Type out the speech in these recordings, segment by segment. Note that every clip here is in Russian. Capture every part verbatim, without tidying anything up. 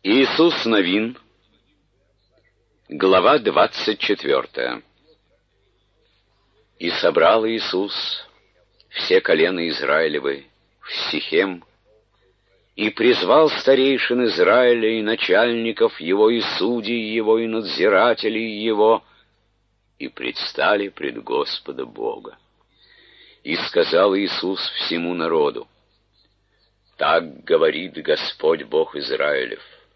Иисус Новин, глава двадцать четвертая. «И собрал Иисус все колена Израилевы в Сихем, и призвал старейшин Израиля и начальников его, и судей его, и надзирателей его, и предстали пред Господа Бога. И сказал Иисус всему народу: так говорит Господь Бог Израилев: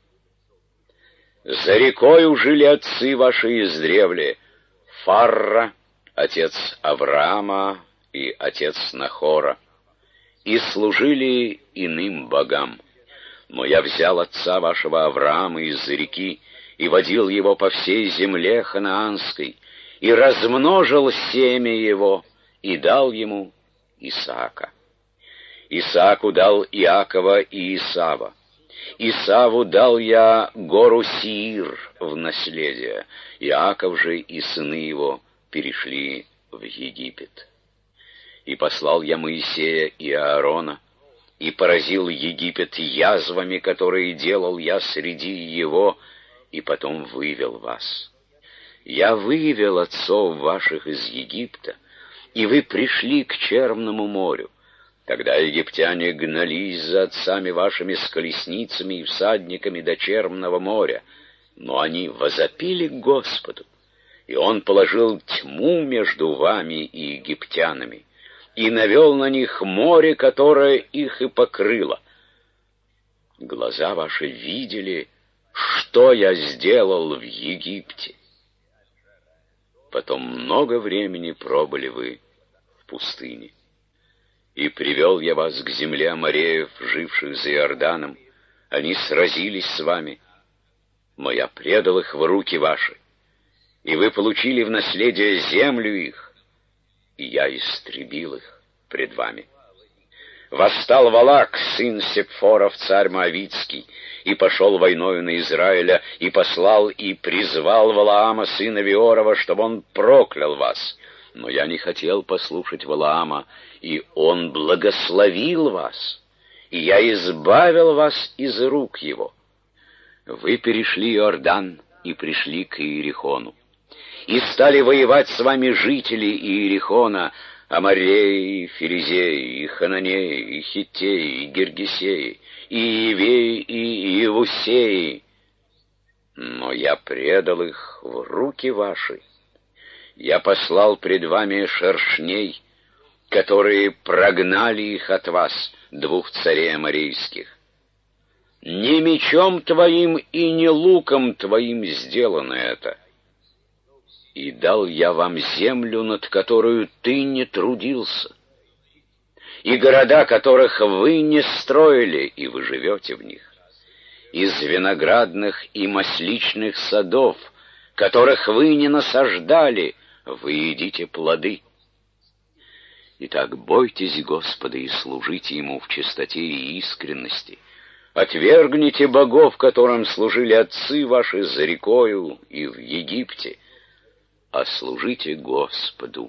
за рекою жили отцы ваши издревле, Фарра, отец Авраама и отец Нахора, и служили иным богам. Но я взял отца вашего Авраама из реки и водил его по всей земле ханаанской, и размножил семя его, и дал ему Исаака. Исааку дал Иакова и Исава. Исаву дал я гору Сиир в наследие. Иаков же и сыны его перешли в Египет. И послал я Моисея и Аарона, и поразил Египет язвами, которые делал я среди его, и потом вывел вас. Я вывел отцов ваших из Египта, и вы пришли к Черному морю. Тогда египтяне гнались за отцами вашими с колесницами и всадниками до Черного моря, но они возопили к Господу, и Он положил тьму между вами и египтянами, и навел на них море, которое их и покрыло. Глаза ваши видели, что я сделал в Египте. Потом много времени пробыли вы в пустыне. И привел я вас к земле амореев, живших за Иорданом. Они сразились с вами, но я предал их в руки ваши, и вы получили в наследие землю их, и я истребил их пред вами. Восстал Валак, сын Сепфоров, царь Моавитский, и пошел войною на Израиля, и послал и призвал Валаама, сына Виорова, чтобы он проклял вас. Но я не хотел послушать Валаама, и он благословил вас, и я избавил вас из рук его. Вы перешли Иордан и пришли к Иерихону, и стали воевать с вами жители Иерихона, Амореи, Ферезеи, и Хананеи, и Хиттеи, и Гиргесеи, и Иевеи, и Иевусеи. Но я предал их в руки ваши. Я послал пред вами шершней, которые прогнали их от вас, двух царей аморейских. Не мечом твоим и не луком твоим сделано это. И дал я вам землю, над которую ты не трудился, и города, которых вы не строили, и вы живете в них, из виноградных и масличных садов, которых вы не насаждали, вы едите плоды. Итак, бойтесь Господа и служите Ему в чистоте и искренности. Отвергните богов, которым служили отцы ваши за рекою и в Египте, а служите Господу.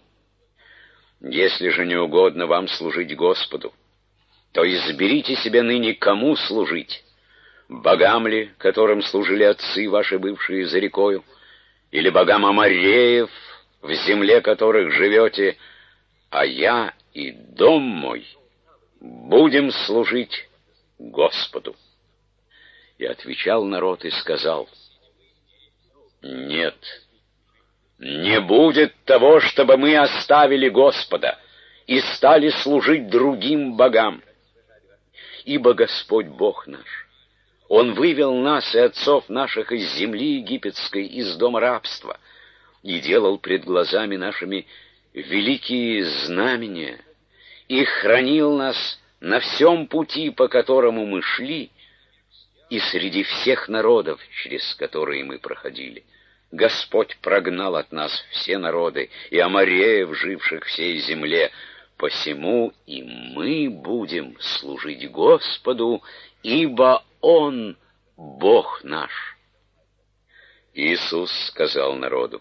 Если же не угодно вам служить Господу, то изберите себе ныне, кому служить: богам ли, которым служили отцы ваши, бывшие за рекою, или богам амореев, в земле которых живете, а я и дом мой будем служить Господу. И отвечал народ и сказал: нет, не будет того, чтобы мы оставили Господа и стали служить другим богам. Ибо Господь Бог наш, Он вывел нас и отцов наших из земли египетской, из дома рабства, и делал пред глазами нашими великие знамения, и хранил нас на всем пути, по которому мы шли, и среди всех народов, через которые мы проходили. Господь прогнал от нас все народы, и амореев, живших всей земле. Посему и мы будем служить Господу, ибо Он Бог наш. Иисус сказал народу: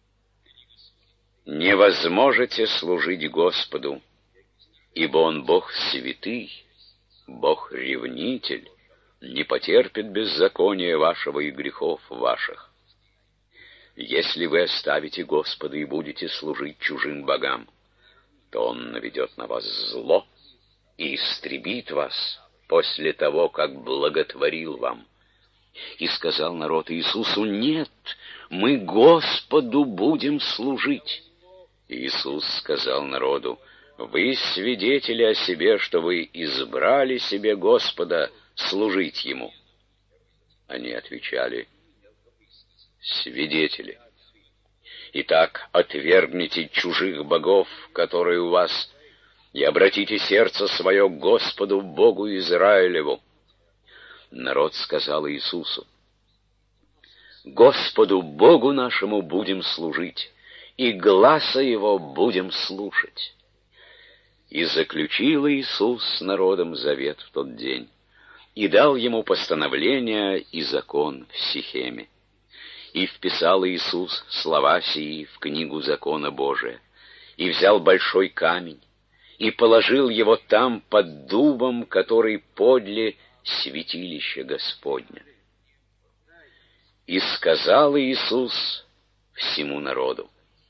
не возможете служить Господу, ибо Он Бог святый, Бог ревнитель, не потерпит беззакония вашего и грехов ваших. Если вы оставите Господа и будете служить чужим богам, то Он наведет на вас зло и истребит вас после того, как благотворил вам. И сказал народ Иисусу: нет, мы Господу будем служить. Иисус сказал народу: вы свидетели о себе, что вы избрали себе Господа служить Ему. Они отвечали: свидетели. Итак, отвергните чужих богов, которые у вас, и обратите сердце свое к Господу Богу Израилеву. Народ сказал Иисусу: Господу Богу нашему будем служить, и гласа Его будем слушать. И заключил Иисус с народом завет в тот день, и дал ему постановление и закон в Сихеме. И вписал Иисус слова сии в книгу закона Божия, и взял большой камень, и положил его там под дубом, который подле святилища Господня. И сказал Иисус всему народу: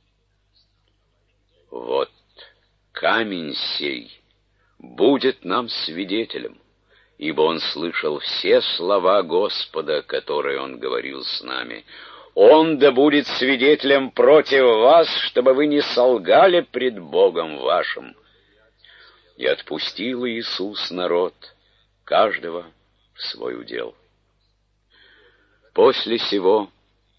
вот камень сей будет нам свидетелем, ибо он слышал все слова Господа, которые он говорил с нами. Он да будет свидетелем против вас, чтобы вы не солгали пред Богом вашим. И отпустил Иисус народ, каждого в свой удел. После сего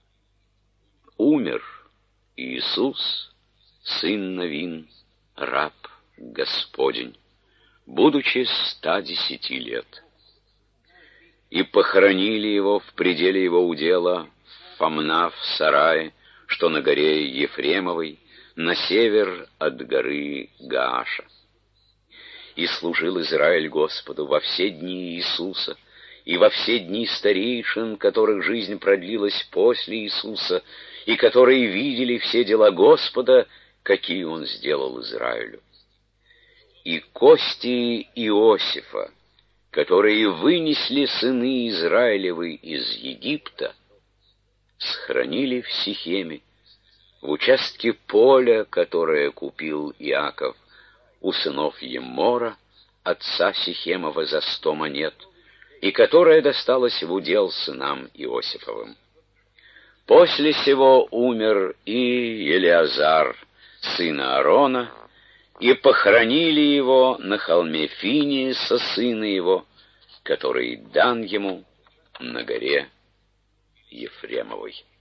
умер Иисус, сын Навин, раб Господень, будучи ста десяти лет. И похоронили его в пределе его удела в Фамна в сарае, что на горе Ефремовой, на север от горы Гааша. И служил Израиль Господу во все дни Иисуса и во все дни старейшин, которых жизнь продлилась после Иисуса, и которые видели все дела Господа, какие Он сделал Израилю. И кости Иосифа, которые вынесли сыны Израилевы из Египта, сохранили в Сихеме, в участке поля, которое купил Иаков у сынов Еммора, отца Сихемова, за сто монет, и которое досталось в удел сынам Иосифовым. После сего умер и Елеазар, сын Аарона, и похоронили его на холме Финиеса, сына его, который дан ему на горе Ефремовой.